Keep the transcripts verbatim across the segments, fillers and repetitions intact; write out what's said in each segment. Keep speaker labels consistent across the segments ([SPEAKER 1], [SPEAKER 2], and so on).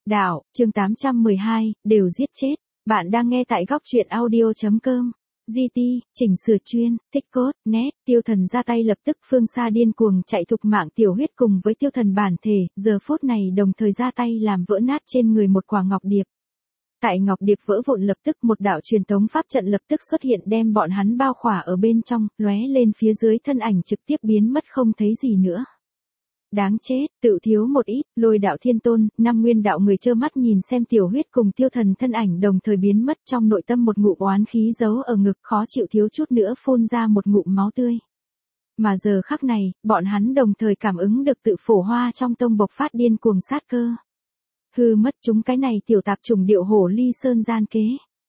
[SPEAKER 1] Đạo, chương tám trăm mười hai, đều giết chết. Bạn đang nghe tại góc truyện audio.com. giê tê, chỉnh sửa chuyên, thích cốt, net, tiêu thần ra tay lập tức phương xa điên cuồng chạy thục mạng tiểu huyết cùng với tiêu thần bản thể, giờ phút này đồng thời ra tay làm vỡ nát trên người một quả ngọc điệp. Tại ngọc điệp vỡ vụn lập tức một đạo truyền tống pháp trận lập tức xuất hiện đem bọn hắn bao khỏa ở bên trong, lóe lên phía dưới thân ảnh trực tiếp biến mất không thấy gì nữa. Đáng chết, tự thiếu một ít, Lôi đạo thiên tôn, năm nguyên đạo người trơ mắt nhìn xem tiểu huyết cùng tiêu thần thân ảnh đồng thời biến mất trong nội tâm một ngụm oán khí giấu ở ngực khó chịu thiếu chút nữa phun ra một ngụm máu tươi. Mà giờ khắc này, bọn hắn đồng thời cảm ứng được tự phổ hoa trong tông bộc phát điên cuồng sát cơ. Hư mất chúng cái này tiểu tạp trùng điệu hổ ly sơn gian kế.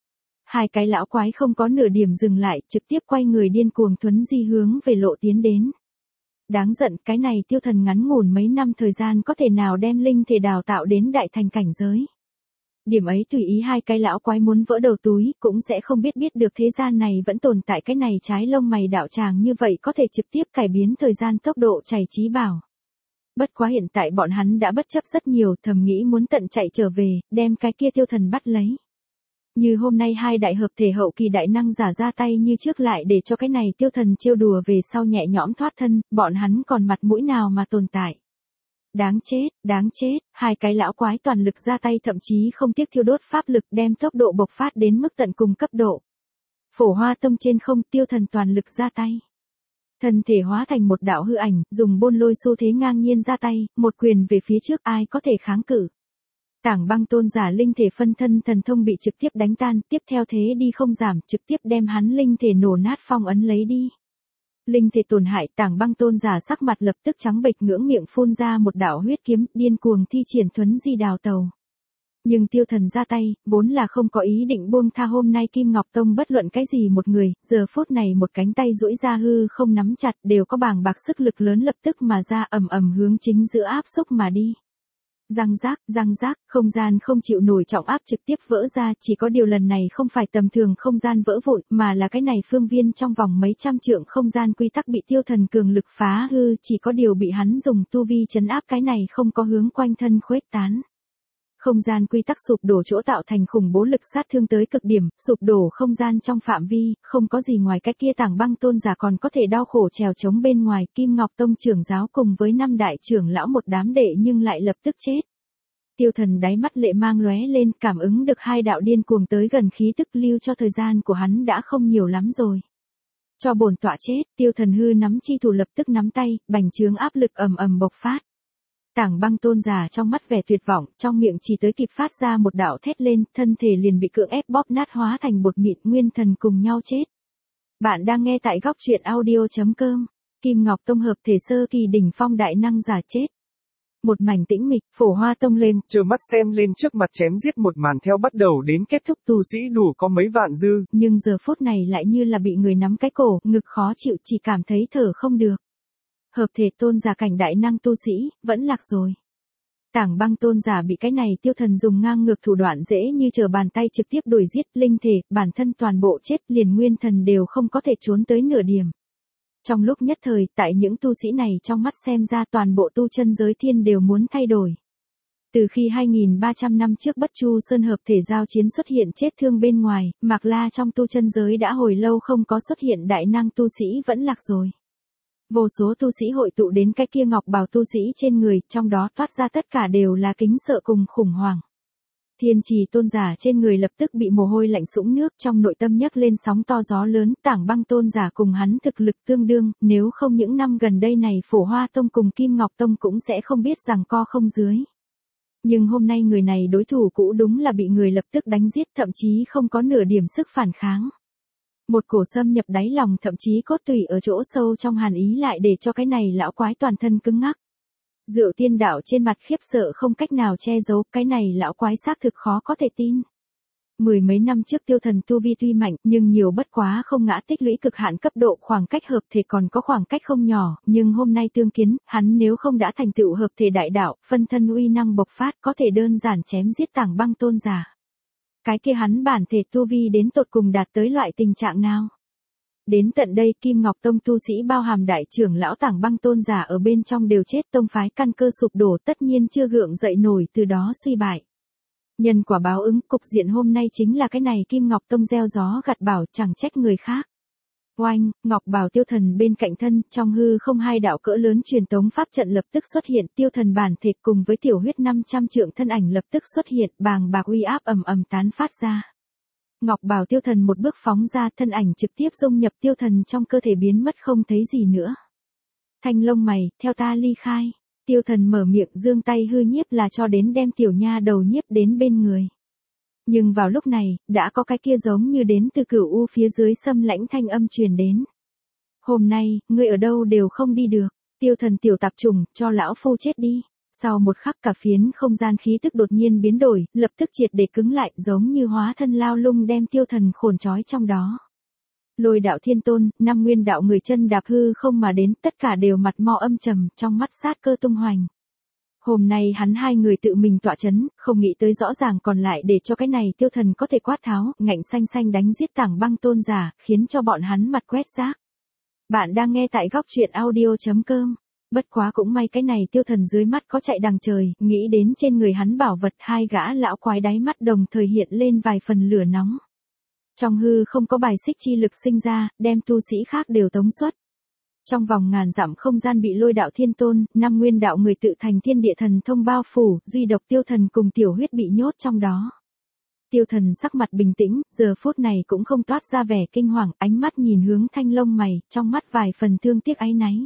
[SPEAKER 1] Hai cái lão quái không có nửa điểm dừng lại, trực tiếp quay người điên cuồng thuấn di hướng về lộ tiến đến. Đáng giận, cái này tiêu thần ngắn ngủn mấy năm thời gian có thể nào đem linh thể đào tạo đến đại thành cảnh giới. Điểm ấy tùy ý hai cái lão quái muốn vỡ đầu túi, cũng sẽ không biết biết được thế gian này vẫn tồn tại cái này trái lông mày đạo tràng như vậy có thể trực tiếp cải biến thời gian tốc độ chảy trí bảo. Bất quá hiện tại bọn hắn đã bất chấp rất nhiều, thầm nghĩ muốn tận chạy trở về, đem cái kia tiêu thần bắt lấy. Như hôm nay hai đại hợp thể hậu kỳ đại năng giả ra tay như trước lại để cho cái này tiêu thần trêu đùa về sau nhẹ nhõm thoát thân, bọn hắn còn mặt mũi nào mà tồn tại. Đáng chết, đáng chết, hai cái lão quái toàn lực ra tay thậm chí không tiếc thiêu đốt pháp lực đem tốc độ bộc phát đến mức tận cùng cấp độ. Phổ Hoa Tông trên không, tiêu thần toàn lực ra tay. Thân thể hóa thành một đạo hư ảnh, dùng bôn lôi xu thế ngang nhiên ra tay, một quyền về phía trước ai có thể kháng cự. Tảng băng tôn giả linh thể phân thân thần thông bị trực tiếp đánh tan, tiếp theo thế đi không giảm, trực tiếp đem hắn linh thể nổ nát phong ấn lấy đi. Linh thể tổn hại, tảng băng tôn giả sắc mặt lập tức trắng bệch ngưỡng miệng phun ra một đạo huyết kiếm, điên cuồng thi triển thuấn di đào tàu. Nhưng tiêu thần ra tay, vốn là không có ý định buông tha hôm nay Kim Ngọc Tông bất luận cái gì một người, giờ phút này một cánh tay duỗi ra hư không nắm chặt đều có bàng bạc sức lực lớn lập tức mà ra ầm ầm hướng chính giữa áp xúc mà đi. Răng rác, răng rác, không gian không chịu nổi trọng áp trực tiếp vỡ ra, chỉ có điều lần này không phải tầm thường không gian vỡ vụn, mà là cái này phương viên trong vòng mấy trăm trượng không gian quy tắc bị tiêu thần cường lực phá hư, chỉ có điều bị hắn dùng tu vi trấn áp cái này không có hướng quanh thân khuếch tán. Không gian quy tắc sụp đổ chỗ tạo thành khủng bố lực sát thương tới cực điểm, sụp đổ không gian trong phạm vi, không có gì ngoài cái kia tảng băng tôn giả còn có thể đau khổ trèo chống bên ngoài, Kim Ngọc Tông trưởng giáo cùng với năm đại trưởng lão một đám đệ nhưng lại lập tức chết. Tiêu thần đáy mắt lệ mang lóe lên, cảm ứng được hai đạo điên cuồng tới gần khí tức lưu cho thời gian của hắn đã không nhiều lắm rồi. Cho bổn tọa chết, tiêu thần hư nắm chi thủ lập tức nắm tay, bành trướng áp lực ầm ầm bộc phát. Tảng băng tôn giả trong mắt vẻ tuyệt vọng, trong miệng chỉ tới kịp phát ra một đạo thét lên, thân thể liền bị cưỡng ép bóp nát hóa thành bột mịn, nguyên thần cùng nhau chết. Bạn đang nghe tại góc truyện audio.com. Kim Ngọc Tông hợp thể sơ kỳ đỉnh phong đại năng giả chết. Một mảnh tĩnh mịch, Phổ Hoa Tông lên,
[SPEAKER 2] trơ mắt xem lên trước mặt chém giết một màn theo bắt đầu đến kết thúc tu sĩ đủ có mấy vạn dư.
[SPEAKER 1] Nhưng giờ phút này lại như là bị người nắm cái cổ, ngực khó chịu chỉ cảm thấy thở không được. Hợp thể tôn giả cảnh đại năng tu sĩ, vẫn lạc rồi. Tảng băng tôn giả bị cái này tiêu thần dùng ngang ngược thủ đoạn dễ như trở bàn tay trực tiếp đuổi giết, linh thể, bản thân toàn bộ chết, liền nguyên thần đều không có thể trốn tới nửa điểm. Trong lúc nhất thời, tại những tu sĩ này trong mắt xem ra toàn bộ tu chân giới thiên đều muốn thay đổi. Từ khi hai nghìn ba trăm năm trước Bất Chu Sơn hợp thể giao chiến xuất hiện chết thương bên ngoài, Mạc La trong tu chân giới đã hồi lâu không có xuất hiện đại năng tu sĩ vẫn lạc rồi. Vô số tu sĩ hội tụ đến cái kia ngọc bào tu sĩ trên người, trong đó toát ra tất cả đều là kính sợ cùng khủng hoảng. Thiên trì tôn giả trên người lập tức bị mồ hôi lạnh sũng nước, trong nội tâm nhấc lên sóng to gió lớn, tảng băng tôn giả cùng hắn thực lực tương đương, nếu không những năm gần đây này Phổ Hoa Tông cùng Kim Ngọc Tông cũng sẽ không biết rằng co không dưới. Nhưng hôm nay người này đối thủ cũ đúng là bị người lập tức đánh giết, thậm chí không có nửa điểm sức phản kháng. Một cổ xâm nhập đáy lòng, thậm chí cốt tủy ở chỗ sâu trong hàn ý lại để cho cái này lão quái toàn thân cứng ngắc. Diệu tiên đạo trên mặt khiếp sợ không cách nào che giấu, cái này lão quái xác thực khó có thể tin. Mười mấy năm trước tiêu thần tu vi tuy mạnh, nhưng nhiều bất quá không ngã tích lũy cực hạn cấp độ, khoảng cách hợp thể còn có khoảng cách không nhỏ, nhưng hôm nay tương kiến, hắn nếu không đã thành tựu hợp thể đại đạo, phân thân uy năng bộc phát có thể đơn giản chém giết tảng băng tôn giả. Cái kia hắn bản thể tu vi đến tột cùng đạt tới loại tình trạng nào? Đến tận đây Kim Ngọc Tông tu sĩ bao hàm đại trưởng lão tảng băng tôn giả ở bên trong đều chết, tông phái căn cơ sụp đổ, tất nhiên chưa gượng dậy nổi, từ đó suy bại. Nhân quả báo ứng, cục diện hôm nay chính là cái này Kim Ngọc Tông gieo gió gặt bão, chẳng trách người khác. Oanh, Ngọc Bảo Tiêu Thần bên cạnh thân, trong hư không hai đạo cỡ lớn truyền tống pháp trận lập tức xuất hiện, Tiêu Thần bản thể cùng với tiểu huyết năm trăm trượng thân ảnh lập tức xuất hiện, bàng bạc uy áp ầm ầm tán phát ra. Ngọc Bảo Tiêu Thần một bước phóng ra, thân ảnh trực tiếp dung nhập Tiêu Thần trong cơ thể biến mất không thấy gì nữa. Thanh lông mày, theo ta ly khai. Tiêu Thần mở miệng giương tay hư nhiếp là cho đến đem tiểu nha đầu nhiếp đến bên người. Nhưng vào lúc này, đã có cái kia giống như đến từ cửu u phía dưới xâm lãnh thanh âm truyền đến. Hôm nay, ngươi ở đâu đều không đi được, Tiêu Thần tiểu tạp trùng, cho lão phu chết đi. Sau một khắc cả phiến không gian khí tức đột nhiên biến đổi, lập tức triệt để cứng lại giống như hóa thân lao lung đem Tiêu Thần khổn trói trong đó. Lôi đạo thiên tôn, năm nguyên đạo người chân đạp hư không mà đến, tất cả đều mặt mo âm trầm, trong mắt sát cơ tung hoành. Hôm nay hắn hai người tự mình tọa chấn, không nghĩ tới rõ ràng còn lại để cho cái này Tiêu Thần có thể quát tháo, ngạnh xanh xanh đánh giết Tảng Băng tôn giả, khiến cho bọn hắn mặt quét rác. Bạn đang nghe tại góc truyện audio chấm com. Bất quá cũng may cái này Tiêu Thần dưới mắt có chạy đằng trời, nghĩ đến trên người hắn bảo vật, hai gã lão quái đáy mắt đồng thời hiện lên vài phần lửa nóng. Trong hư không có bài xích chi lực sinh ra, đem tu sĩ khác đều tống xuất. Trong vòng ngàn dặm không gian bị lôi đạo thiên tôn, năm nguyên đạo người tự thành thiên địa thần thông bao phủ, duy độc Tiêu Thần cùng tiểu huyết bị nhốt trong đó. Tiêu Thần sắc mặt bình tĩnh, giờ phút này cũng không toát ra vẻ kinh hoàng, ánh mắt nhìn hướng thanh lông mày, trong mắt vài phần thương tiếc áy náy.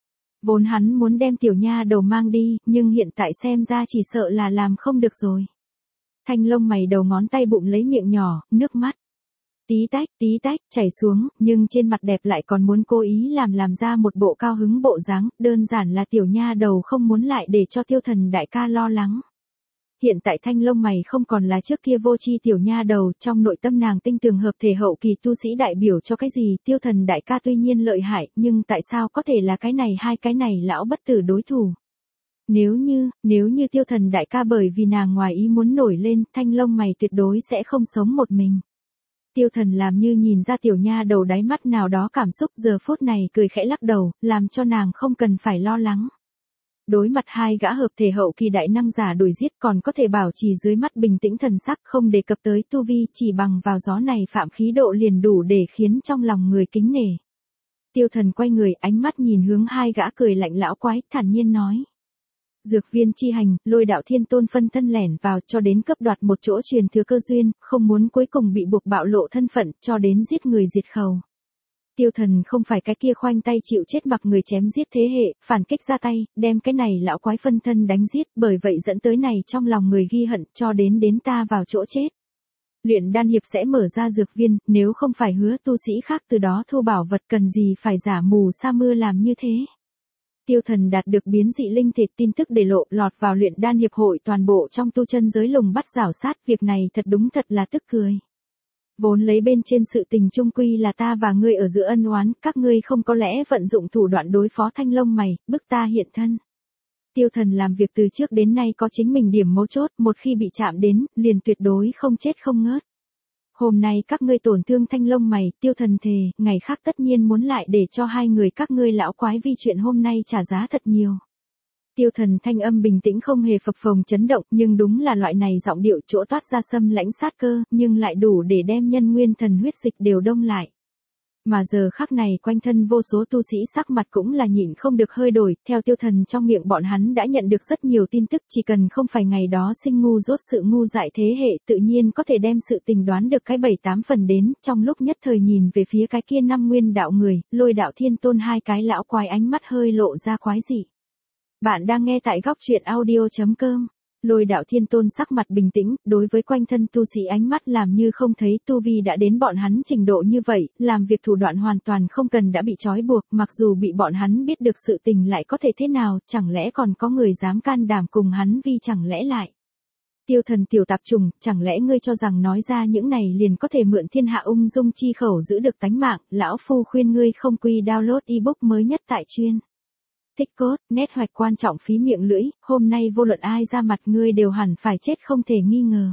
[SPEAKER 1] Vốn hắn muốn đem tiểu nha đầu mang đi, nhưng hiện tại xem ra chỉ sợ là làm không được rồi. Thanh lông mày đầu ngón tay bụng lấy miệng nhỏ, nước mắt. Tí tách, tí tách, chảy xuống, nhưng trên mặt đẹp lại còn muốn cố ý làm làm ra một bộ cao hứng bộ dáng, đơn giản là tiểu nha đầu không muốn lại để cho Tiêu Thần đại ca lo lắng. Hiện tại thanh lông mày không còn là trước kia vô chi tiểu nha đầu, trong nội tâm nàng tinh tường hợp thể hậu kỳ tu sĩ đại biểu cho cái gì, Tiêu Thần đại ca tuy nhiên lợi hại, nhưng tại sao có thể là cái này hai cái này lão bất tử đối thủ. Nếu như, nếu như Tiêu Thần đại ca bởi vì nàng ngoài ý muốn nổi lên, thanh lông mày tuyệt đối sẽ không sống một mình. Tiêu Thần làm như nhìn ra tiểu nha đầu đáy mắt nào đó cảm xúc, giờ phút này cười khẽ lắc đầu, làm cho nàng không cần phải lo lắng. Đối mặt hai gã hợp thể hậu kỳ đại năng giả đuổi giết còn có thể bảo trì dưới mắt bình tĩnh thần sắc, không đề cập tới tu vi, chỉ bằng vào gió này phạm khí độ liền đủ để khiến trong lòng người kính nể. Tiêu Thần quay người, ánh mắt nhìn hướng hai gã cười lạnh lão quái, thản nhiên nói. Dược viên chi hành, lôi đạo thiên tôn phân thân lẻn vào cho đến cấp đoạt một chỗ truyền thừa cơ duyên, không muốn cuối cùng bị buộc bạo lộ thân phận, cho đến giết người diệt khẩu. Tiêu Thần không phải cái kia khoanh tay chịu chết mặc người chém giết thế hệ, phản kích ra tay, đem cái này lão quái phân thân đánh giết, bởi vậy dẫn tới này trong lòng người ghi hận, cho đến đến ta vào chỗ chết. Luyện đan hiệp sẽ mở ra dược viên, nếu không phải hứa tu sĩ khác từ đó thu bảo vật cần gì phải giả mù sa mưa làm như thế. Tiêu Thần đạt được biến dị linh thịt tin tức để lộ lọt vào luyện đan hiệp hội toàn bộ trong tu chân giới lùng bắt rảo sát, việc này thật đúng thật là tức cười. Vốn lấy bên trên sự tình chung quy là ta và ngươi ở giữa ân oán, các ngươi không có lẽ vận dụng thủ đoạn đối phó thanh lông mày, bức ta hiện thân. Tiêu Thần làm việc từ trước đến nay có chính mình điểm mấu chốt, một khi bị chạm đến, liền tuyệt đối không chết không ngớt. Hôm nay các ngươi tổn thương thanh lông mày, Tiêu Thần thề, ngày khác tất nhiên muốn lại để cho hai người các ngươi lão quái vi chuyện hôm nay trả giá thật nhiều. Tiêu Thần thanh âm bình tĩnh không hề phập phồng chấn động, nhưng đúng là loại này giọng điệu chỗ toát ra xâm lãnh sát cơ, nhưng lại đủ để đem nhân nguyên thần huyết dịch đều đông lại. Mà giờ khắc này quanh thân vô số tu sĩ sắc mặt cũng là nhịn không được hơi đổi, theo Tiêu Thần trong miệng bọn hắn đã nhận được rất nhiều tin tức, chỉ cần không phải ngày đó sinh ngu dốt sự ngu dại thế hệ tự nhiên có thể đem sự tình đoán được cái bảy tám phần đến, trong lúc nhất thời nhìn về phía cái kia năm nguyên đạo người, lôi đạo thiên tôn hai cái lão quái ánh mắt hơi lộ ra quái dị. Bạn đang nghe tại góc truyện audio chấm com. Lôi đạo thiên tôn sắc mặt bình tĩnh, đối với quanh thân tu sĩ ánh mắt làm như không thấy, tu vi đã đến bọn hắn trình độ như vậy, làm việc thủ đoạn hoàn toàn không cần đã bị trói buộc, mặc dù bị bọn hắn biết được sự tình lại có thể thế nào, chẳng lẽ còn có người dám can đảm cùng hắn vi chẳng lẽ lại. Tiêu Thần tiểu tạp trùng, chẳng lẽ ngươi cho rằng nói ra những này liền có thể mượn thiên hạ ung dung chi khẩu giữ được tánh mạng, lão phu khuyên ngươi không quy download ebook mới nhất tại chuyên. Thích cốt, nét hoạch quan trọng phí miệng lưỡi, hôm nay vô luận ai ra mặt ngươi đều hẳn phải chết không thể nghi ngờ.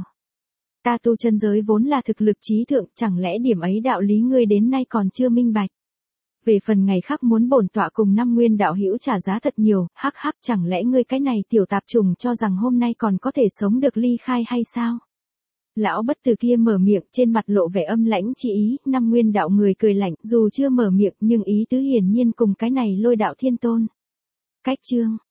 [SPEAKER 1] Ta tu chân giới vốn là thực lực trí thượng, chẳng lẽ điểm ấy đạo lý ngươi đến nay còn chưa minh bạch. Về phần ngày khác muốn bổn tọa cùng năm nguyên đạo hữu trả giá thật nhiều, hắc hắc chẳng lẽ ngươi cái này tiểu tạp trùng cho rằng hôm nay còn có thể sống được ly khai hay sao? Lão bất tử kia mở miệng, trên mặt lộ vẻ âm lãnh chi ý, năm nguyên đạo người cười lạnh, dù chưa mở miệng nhưng ý tứ hiển nhiên cùng cái này Lôi đạo thiên tôn. Cách chương